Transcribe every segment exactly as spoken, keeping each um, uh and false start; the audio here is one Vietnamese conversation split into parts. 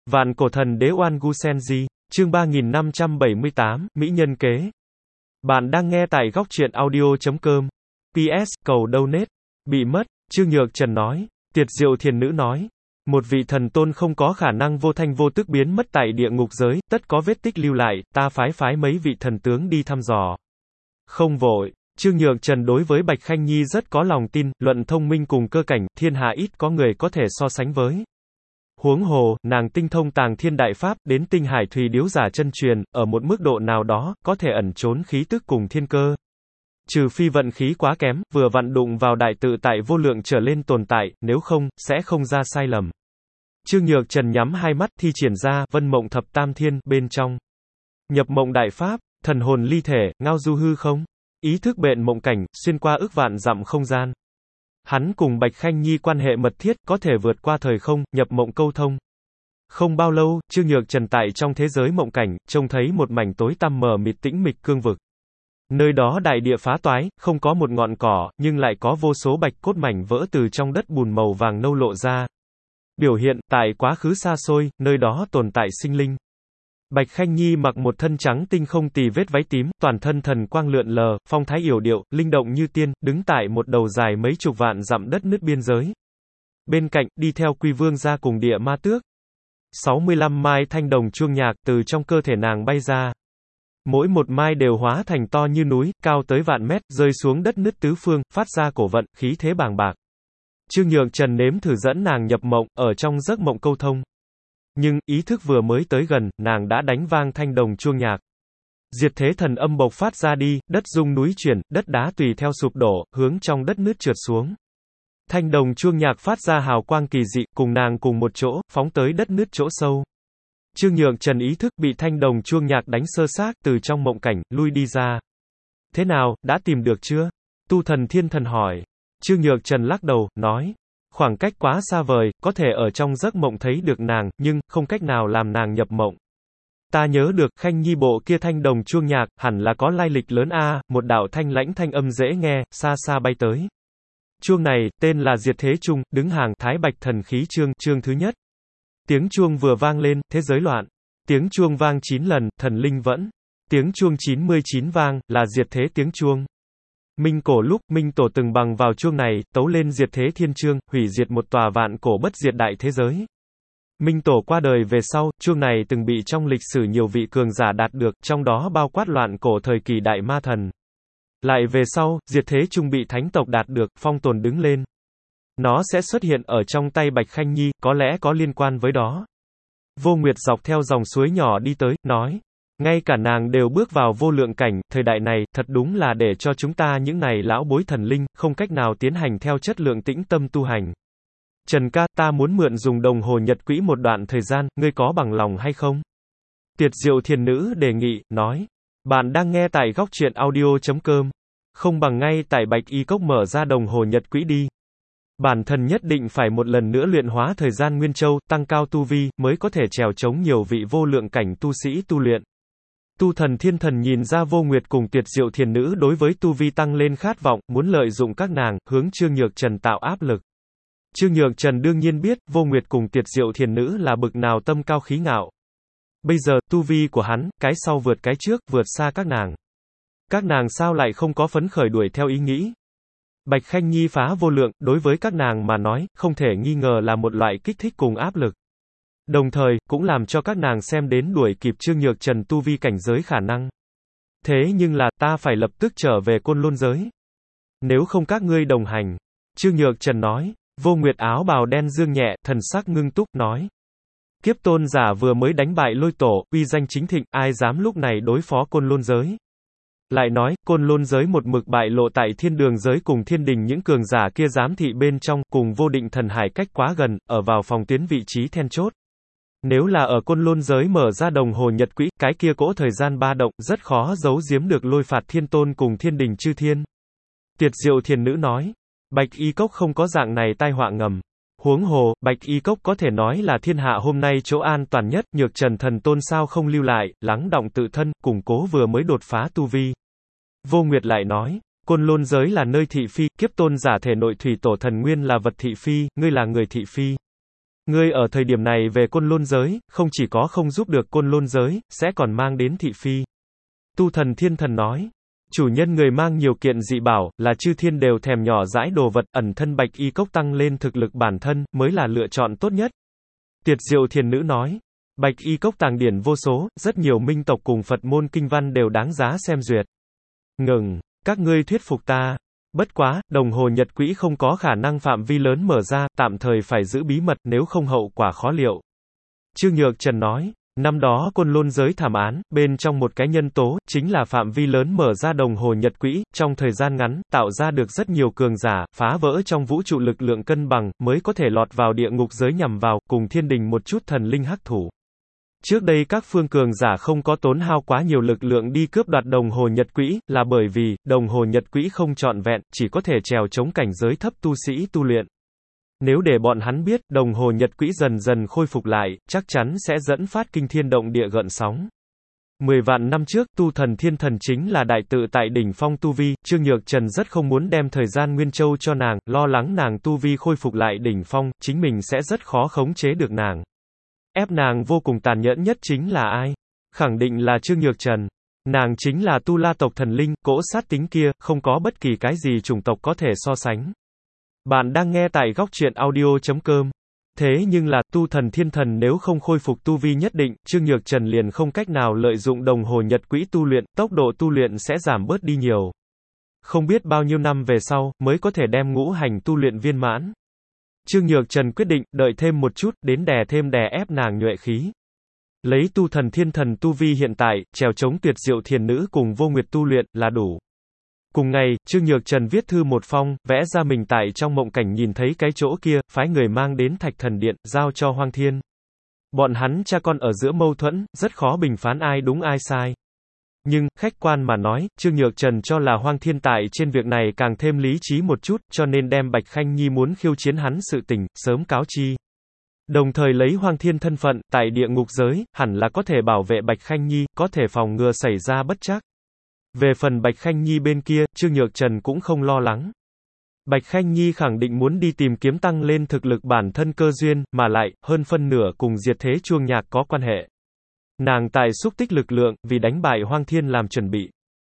Vạn cổ thần đế Oan Gu Senji, chương ba nghìn năm trăm bảy mươi tám, Mỹ nhân kế. Bạn đang nghe tại góc truyện audio.com. pê ét, cầu donate. Bị mất, Trương Nhược Trần nói. Tiệt Diệu Thiền Nữ nói. Một vị thần tôn không có khả năng vô thanh vô tức biến mất tại địa ngục giới, tất có vết tích lưu lại, ta phái phái mấy vị thần tướng đi thăm dò. Không vội. Trương Nhược Trần đối với Bạch Khanh Nhi rất có lòng tin, luận thông minh cùng cơ cảnh, thiên hạ ít có người có thể so sánh với. Huống hồ, nàng tinh thông tàng thiên đại pháp, đến tinh hải thùy điếu giả chân truyền, ở một mức độ nào đó, có thể ẩn trốn khí tức cùng thiên cơ. Trừ phi vận khí quá kém, vừa vặn đụng vào đại tự tại vô lượng trở lên tồn tại, nếu không, sẽ không ra sai lầm. Trương Nhược Trần nhắm hai mắt, thi triển ra, vân mộng thập tam thiên, bên trong. Nhập mộng đại pháp, thần hồn ly thể, ngao du hư không. Ý thức bện mộng cảnh, xuyên qua ức vạn dặm không gian. Hắn cùng Bạch Khanh Nhi quan hệ mật thiết, có thể vượt qua thời không, nhập mộng câu thông. Không bao lâu, Trương Nhược Trần tại trong thế giới mộng cảnh, trông thấy một mảnh tối tăm mờ mịt tĩnh mịch cương vực. Nơi đó đại địa phá toái, không có một ngọn cỏ, nhưng lại có vô số bạch cốt mảnh vỡ từ trong đất bùn màu vàng nâu lộ ra. Biểu hiện, tại quá khứ xa xôi, nơi đó tồn tại sinh linh. Bạch Khanh Nhi mặc một thân trắng tinh không tì vết váy tím, toàn thân thần quang lượn lờ, phong thái yểu điệu, linh động như tiên, đứng tại một đầu dài mấy chục vạn dặm đất nứt biên giới. Bên cạnh, đi theo Quy Vương ra cùng Địa Ma Tước. sáu mươi lăm mai thanh đồng chuông nhạc từ trong cơ thể nàng bay ra. Mỗi một mai đều hóa thành to như núi, cao tới vạn mét, rơi xuống đất nứt tứ phương, phát ra cổ vận, khí thế bàng bạc. Trương Nhược Trần nếm thử dẫn nàng nhập mộng, ở trong giấc mộng câu thông. Nhưng, ý thức vừa mới tới gần, nàng đã đánh vang thanh đồng chuông nhạc. Diệt thế thần âm bộc phát ra đi, đất rung núi chuyển, đất đá tùy theo sụp đổ, hướng trong đất nứt trượt xuống. Thanh đồng chuông nhạc phát ra hào quang kỳ dị, cùng nàng cùng một chỗ, phóng tới đất nứt chỗ sâu. Trương Nhược Trần ý thức bị thanh đồng chuông nhạc đánh sơ xác, từ trong mộng cảnh, lui đi ra. Thế nào, đã tìm được chưa? Tu thần thiên thần hỏi. Trương Nhược Trần lắc đầu, nói. Khoảng cách quá xa vời, có thể ở trong giấc mộng thấy được nàng, nhưng, không cách nào làm nàng nhập mộng. Ta nhớ được, Khanh Nhi bộ kia thanh đồng chuông nhạc, hẳn là có lai lịch lớn a, một đạo thanh lãnh thanh âm dễ nghe, xa xa bay tới. Chuông này, tên là Diệt Thế Trung, đứng hàng Thái Bạch Thần Khí Chương, chương thứ nhất. Tiếng chuông vừa vang lên, thế giới loạn. Tiếng chuông vang chín lần, thần linh vẫn. Tiếng chuông chín mươi chín vang, là diệt thế tiếng chuông. Minh cổ lúc, Minh Tổ từng bằng vào chuông này, tấu lên diệt thế thiên chương, hủy diệt một tòa vạn cổ bất diệt đại thế giới. Minh Tổ qua đời về sau, chuông này từng bị trong lịch sử nhiều vị cường giả đạt được, trong đó bao quát loạn cổ thời kỳ đại ma thần. Lại về sau, diệt thế trung bị thánh tộc đạt được, phong tồn đứng lên. Nó sẽ xuất hiện ở trong tay Bạch Khanh Nhi, có lẽ có liên quan với đó. Vô Nguyệt dọc theo dòng suối nhỏ đi tới, nói. Ngay cả nàng đều bước vào vô lượng cảnh, thời đại này, thật đúng là để cho chúng ta những này lão bối thần linh, không cách nào tiến hành theo chất lượng tĩnh tâm tu hành. Trần ca, ta muốn mượn dùng đồng hồ nhật quỹ một đoạn thời gian, ngươi có bằng lòng hay không? Tiệt Diệu Thiền Nữ đề nghị, nói. Bạn đang nghe tại góc truyện audio.com. Không bằng ngay tại Bạch Y Cốc mở ra đồng hồ nhật quỹ đi. Bản thân nhất định phải một lần nữa luyện hóa thời gian Nguyên Châu, tăng cao tu vi, mới có thể trèo chống nhiều vị vô lượng cảnh tu sĩ tu luyện. Tu thần thiên thần nhìn ra Vô Nguyệt cùng Tiệt Diệu Thiền Nữ đối với tu vi tăng lên khát vọng, muốn lợi dụng các nàng, hướng Trương Nhược Trần tạo áp lực. Trương Nhược Trần đương nhiên biết, Vô Nguyệt cùng Tiệt Diệu Thiền Nữ là bực nào tâm cao khí ngạo. Bây giờ, tu vi của hắn, cái sau vượt cái trước, vượt xa các nàng. Các nàng sao lại không có phấn khởi đuổi theo ý nghĩ? Bạch Khanh Nhi phá vô lượng, đối với các nàng mà nói, không thể nghi ngờ là một loại kích thích cùng áp lực. Đồng thời, cũng làm cho các nàng xem đến đuổi kịp Trương Nhược Trần tu vi cảnh giới khả năng. Thế nhưng là, ta phải lập tức trở về Côn Lôn giới. Nếu không các ngươi đồng hành. Trương Nhược Trần nói. Vô Nguyệt áo bào đen dương nhẹ, thần sắc ngưng túc, nói. Kiếp tôn giả vừa mới đánh bại Lôi Tổ, uy danh chính thịnh, ai dám lúc này đối phó Côn Lôn giới. Lại nói, Côn Lôn giới một mực bại lộ tại thiên đường giới cùng thiên đình những cường giả kia giám thị bên trong, cùng vô định thần hải cách quá gần, ở vào phòng tuyến vị trí then chốt. Nếu là ở Côn Lôn giới mở ra đồng hồ nhật quỹ, cái kia cỗ thời gian ba động, rất khó giấu giếm được Lôi Phạt Thiên Tôn cùng thiên đình chư thiên. Tiệt Diệu Thiền Nữ nói, Bạch Y Cốc không có dạng này tai họa ngầm. Huống hồ, Bạch Y Cốc có thể nói là thiên hạ hôm nay chỗ an toàn nhất, Nhược Trần thần tôn sao không lưu lại, lắng động tự thân, củng cố vừa mới đột phá tu vi. Vô Nguyệt lại nói, Côn Lôn giới là nơi thị phi, kiếp tôn giả thể nội thủy tổ thần nguyên là vật thị phi, ngươi là người thị phi. Ngươi ở thời điểm này về Côn Lôn giới, không chỉ có không giúp được Côn Lôn giới, sẽ còn mang đến thị phi. Tu thần thiên thần nói. Chủ nhân người mang nhiều kiện dị bảo, là chư thiên đều thèm nhỏ dãi đồ vật, ẩn thân bạch y cốc tăng lên thực lực bản thân, mới là lựa chọn tốt nhất. Tiệt Diệu Thiền Nữ nói. Bạch y cốc tàng điển vô số, rất nhiều minh tộc cùng Phật môn kinh văn đều đáng giá xem duyệt. Ngừng, các ngươi thuyết phục ta. Bất quá, đồng hồ nhật quỹ không có khả năng phạm vi lớn mở ra, tạm thời phải giữ bí mật, nếu không hậu quả khó liệu. Trương Nhược Trần nói. Năm đó Côn Lôn giới thảm án, bên trong một cái nhân tố, chính là phạm vi lớn mở ra đồng hồ nhật quỹ, trong thời gian ngắn, tạo ra được rất nhiều cường giả, phá vỡ trong vũ trụ lực lượng cân bằng, mới có thể lọt vào địa ngục giới nhằm vào, cùng thiên đình một chút thần linh hắc thủ. Trước đây các phương cường giả không có tốn hao quá nhiều lực lượng đi cướp đoạt đồng hồ nhật quỹ, là bởi vì, đồng hồ nhật quỹ không trọn vẹn, chỉ có thể trèo chống cảnh giới thấp tu sĩ tu luyện. Nếu để bọn hắn biết, đồng hồ nhật quỹ dần dần khôi phục lại, chắc chắn sẽ dẫn phát kinh thiên động địa gợn sóng. Mười vạn năm trước, tu thần thiên thần chính là đại tự tại đỉnh phong tu vi, Trương Nhược Trần rất không muốn đem thời gian Nguyên Châu cho nàng, lo lắng nàng tu vi khôi phục lại đỉnh phong, chính mình sẽ rất khó khống chế được nàng. Ép nàng vô cùng tàn nhẫn nhất chính là ai? Khẳng định là Trương Nhược Trần. Nàng chính là tu la tộc thần linh, cỗ sát tính kia, không có bất kỳ cái gì chủng tộc có thể so sánh. Bạn đang nghe tại góc truyện audio chấm com. Thế nhưng là, tu thần thiên thần nếu không khôi phục tu vi nhất định, Trương Nhược Trần liền không cách nào lợi dụng đồng hồ nhật quỹ tu luyện, tốc độ tu luyện sẽ giảm bớt đi nhiều. Không biết bao nhiêu năm về sau, mới có thể đem ngũ hành tu luyện viên mãn. Trương Nhược Trần quyết định, đợi thêm một chút, đến đè thêm đè ép nàng nhuệ khí. Lấy tu thần thiên thần tu vi hiện tại, trèo chống Tuyệt Diệu Thiền Nữ cùng Vô Nguyệt tu luyện, là đủ. Cùng ngày, Trương Nhược Trần viết thư một phong, vẽ ra mình tại trong mộng cảnh nhìn thấy cái chỗ kia, phái người mang đến Thạch Thần Điện, giao cho Hoang Thiên. Bọn hắn cha con ở giữa mâu thuẫn, rất khó bình phán ai đúng ai sai. Nhưng, khách quan mà nói, Trương Nhược Trần cho là Hoang Thiên tại trên việc này càng thêm lý trí một chút, cho nên đem Bạch Khanh Nhi muốn khiêu chiến hắn sự tình, sớm cáo chi. Đồng thời lấy Hoang Thiên thân phận, tại địa ngục giới, hẳn là có thể bảo vệ Bạch Khanh Nhi, có thể phòng ngừa xảy ra bất trắc. Về phần Bạch Khanh Nhi bên kia, Trương Nhược Trần cũng không lo lắng. Bạch Khanh Nhi khẳng định muốn đi tìm kiếm tăng lên thực lực bản thân cơ duyên, mà lại, hơn phân nửa cùng diệt thế chuông nhạc có quan hệ. Nàng tài xúc tích lực lượng, vì đánh bại Hoang Thiên làm chuẩn bị.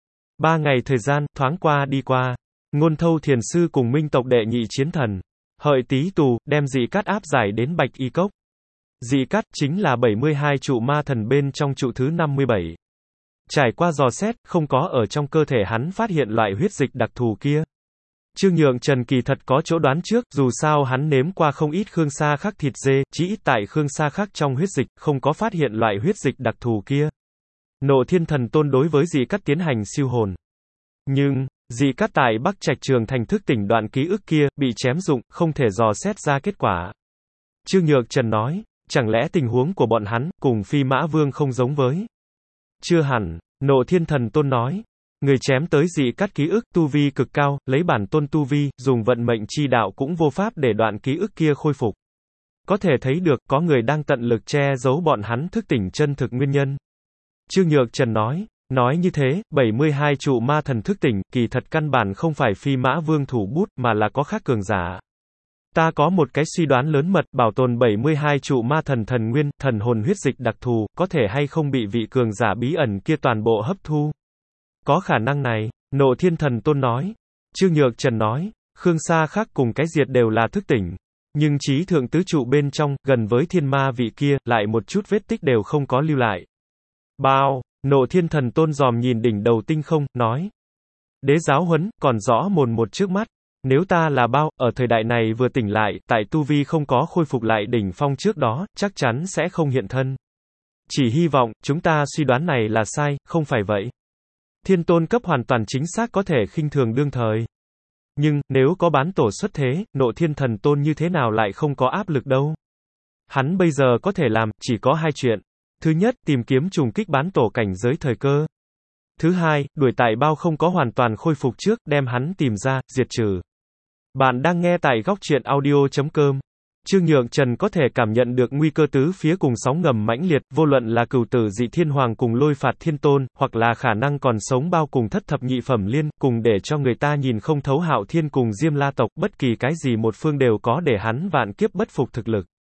Ba ngày thời gian, thoáng qua đi qua. Ngôn Thâu Thiền Sư cùng Minh tộc đệ nhị chiến thần. Hợi Tý Tù, đem dị cát áp giải đến Bạch Y Cốc. Dị cát, chính là bảy mươi hai trụ ma thần bên trong trụ thứ năm mươi bảy. Trải qua dò xét, không có ở trong cơ thể hắn phát hiện loại huyết dịch đặc thù kia. Trương Nhược Trần kỳ thật có chỗ đoán trước, dù sao hắn nếm qua không ít Khương Sa Khắc thịt dê, chỉ ít tại Khương Sa Khắc trong huyết dịch, không có phát hiện loại huyết dịch đặc thù kia. Nộ Thiên Thần Tôn đối với dị cát tiến hành siêu hồn. Nhưng, dị cát tại Bắc Trạch Trường Thành thức tỉnh đoạn ký ức kia, bị chém dụng, không thể dò xét ra kết quả. Trương Nhược Trần nói, chẳng lẽ tình huống của bọn hắn, cùng Phi Mã Vương không giống với? Chưa hẳn, Nộ Thiên Thần Tôn nói. Người chém tới dị cát ký ức, tu vi cực cao, lấy bản tôn tu vi, dùng vận mệnh chi đạo cũng vô pháp để đoạn ký ức kia khôi phục. Có thể thấy được, có người đang tận lực che giấu bọn hắn thức tỉnh chân thực nguyên nhân. Trương Nhược Trần nói, nói như thế, bảy mươi hai trụ ma thần thức tỉnh, kỳ thật căn bản không phải Phi Mã Vương thủ bút, mà là có khác cường giả. Ta có một cái suy đoán lớn mật, bảo tồn bảy mươi hai trụ ma thần thần nguyên, thần hồn huyết dịch đặc thù, có thể hay không bị vị cường giả bí ẩn kia toàn bộ hấp thu. Có khả năng này, Nộ Thiên Thần Tôn nói. Trương Nhược Trần nói, Khương Sa Khắc cùng cái diệt đều là thức tỉnh. Nhưng trí thượng tứ trụ bên trong, gần với thiên ma vị kia, lại một chút vết tích đều không có lưu lại. Bao, Nộ Thiên Thần Tôn dòm nhìn đỉnh đầu tinh không, nói. Đế giáo huấn, còn rõ mồn một trước mắt. Nếu ta là bao, ở thời đại này vừa tỉnh lại, tại tu vi không có khôi phục lại đỉnh phong trước đó, chắc chắn sẽ không hiện thân. Chỉ hy vọng, chúng ta suy đoán này là sai, không phải vậy. Thiên tôn cấp hoàn toàn chính xác có thể khinh thường đương thời. Nhưng, nếu có bán tổ xuất thế, Nộ Thiên Thần Tôn như thế nào lại không có áp lực đâu. Hắn bây giờ có thể làm, chỉ có hai chuyện. Thứ nhất, tìm kiếm trùng kích bán tổ cảnh giới thời cơ. Thứ hai, đuổi tại bao không có hoàn toàn khôi phục trước, đem hắn tìm ra, diệt trừ. Bạn đang nghe tại góc truyện audio chấm com. Trương Nhược Trần có thể cảm nhận được nguy cơ tứ phía cùng sóng ngầm mãnh liệt, vô luận là cửu tử dị thiên hoàng cùng lôi phạt thiên tôn, hoặc là khả năng còn sống bao cùng thất thập nhị phẩm liên, cùng để cho người ta nhìn không thấu Hạo Thiên cùng Diêm La tộc, bất kỳ cái gì một phương đều có để hắn vạn kiếp bất phục thực lực.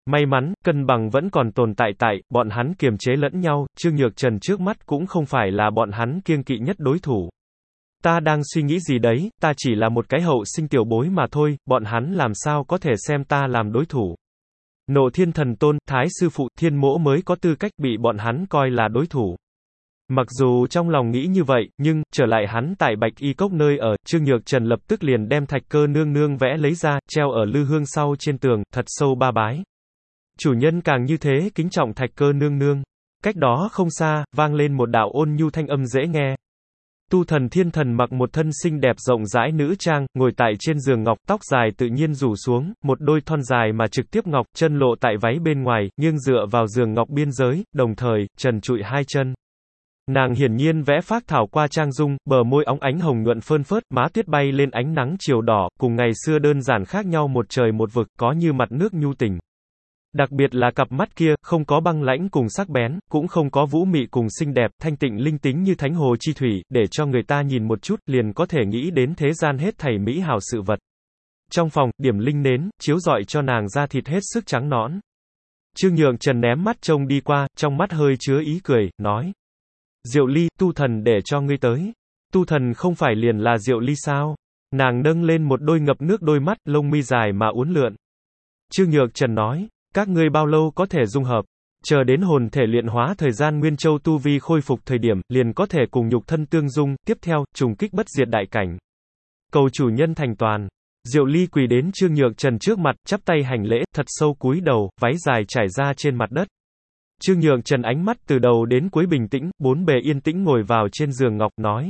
May mắn, cân bằng vẫn còn tồn tại tại, bọn hắn kiềm chế lẫn nhau, Trương Nhược Trần trước mắt cũng không phải là bọn hắn kiêng kỵ nhất đối thủ. Ta đang suy nghĩ gì đấy, ta chỉ là một cái hậu sinh tiểu bối mà thôi, bọn hắn làm sao có thể xem ta làm đối thủ. Nộ Thiên Thần Tôn, Thái Sư Phụ, Thiên Mỗ mới có tư cách bị bọn hắn coi là đối thủ. Mặc dù trong lòng nghĩ như vậy, nhưng, trở lại hắn tại Bạch Y Cốc nơi ở, Trương Nhược Trần lập tức liền đem Thạch Cơ nương nương vẽ lấy ra, treo ở lư hương sau trên tường, thật sâu ba bái. Chủ nhân càng như thế kính trọng Thạch Cơ nương nương. Cách đó không xa, vang lên một đạo ôn nhu thanh âm dễ nghe. Tu Thần Thiên Thần mặc một thân xinh đẹp rộng rãi nữ trang, ngồi tại trên giường ngọc, tóc dài tự nhiên rủ xuống, một đôi thon dài mà trực tiếp ngọc, chân lộ tại váy bên ngoài, nghiêng dựa vào giường ngọc biên giới, đồng thời, trần trụi hai chân. Nàng hiển nhiên vẽ phác thảo qua trang dung, bờ môi óng ánh hồng nhuận phơn phớt, má tuyết bay lên ánh nắng chiều đỏ, cùng ngày xưa đơn giản khác nhau một trời một vực, có như mặt nước nhu tình. Đặc biệt là cặp mắt kia, không có băng lãnh cùng sắc bén, cũng không có vũ mị cùng xinh đẹp, thanh tịnh linh tính như thánh hồ chi thủy, để cho người ta nhìn một chút, liền có thể nghĩ đến thế gian hết thảy mỹ hào sự vật. Trong phòng, điểm linh nến, chiếu rọi cho nàng da thịt hết sức trắng nõn. Trương Nhược Trần ném mắt trông đi qua, trong mắt hơi chứa ý cười, nói. Diệu Ly, Tu Thần để cho ngươi tới. Tu Thần không phải liền là Diệu Ly sao? Nàng nâng lên một đôi ngập nước đôi mắt, lông mi dài mà uốn lượn. Trương Nhược Trần nói. Các ngươi bao lâu có thể dung hợp? Chờ đến hồn thể luyện hóa thời gian Nguyên Châu tu vi khôi phục thời điểm, liền có thể cùng nhục thân tương dung, tiếp theo, trùng kích bất diệt đại cảnh. Cầu chủ nhân thành toàn. Diệu Ly quỳ đến Trương Nhược Trần trước mặt, chắp tay hành lễ, thật sâu cúi đầu, váy dài trải ra trên mặt đất. Trương Nhược Trần ánh mắt từ đầu đến cuối bình tĩnh, bốn bề yên tĩnh ngồi vào trên giường ngọc, nói.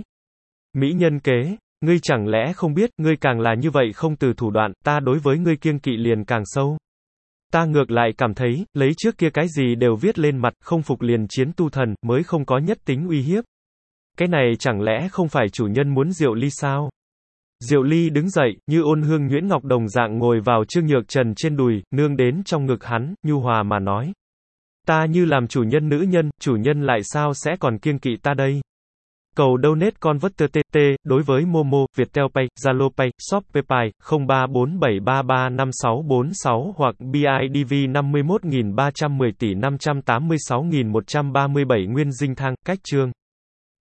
Mỹ nhân kế, ngươi chẳng lẽ không biết, ngươi càng là như vậy không từ thủ đoạn, ta đối với ngươi kiêng kỵ liền càng sâu. Ta ngược lại cảm thấy, lấy trước kia cái gì đều viết lên mặt, không phục liền chiến tu thần, mới không có nhất tính uy hiếp. Cái này chẳng lẽ không phải chủ nhân muốn Diệu Ly sao? Diệu Ly đứng dậy, như ôn hương nhuyễn ngọc đồng dạng ngồi vào Trương Nhược Trần trên đùi, nương đến trong ngực hắn, nhu hòa mà nói. Ta như làm chủ nhân nữ nhân, chủ nhân lại sao sẽ còn kiêng kỵ ta đây? Cầu donate converter tê tê, đối với Momo, Viettel Pay, Zalo Pay, Shopee Pay, không ba bốn bảy ba ba năm sáu bốn sáu hoặc bê i đê vê năm mươi mốt nghìn ba trăm mười tỷ năm trăm tám mươi sáu nghìn một trăm ba mươi bảy Nguyên Dinh Thang, cách chương.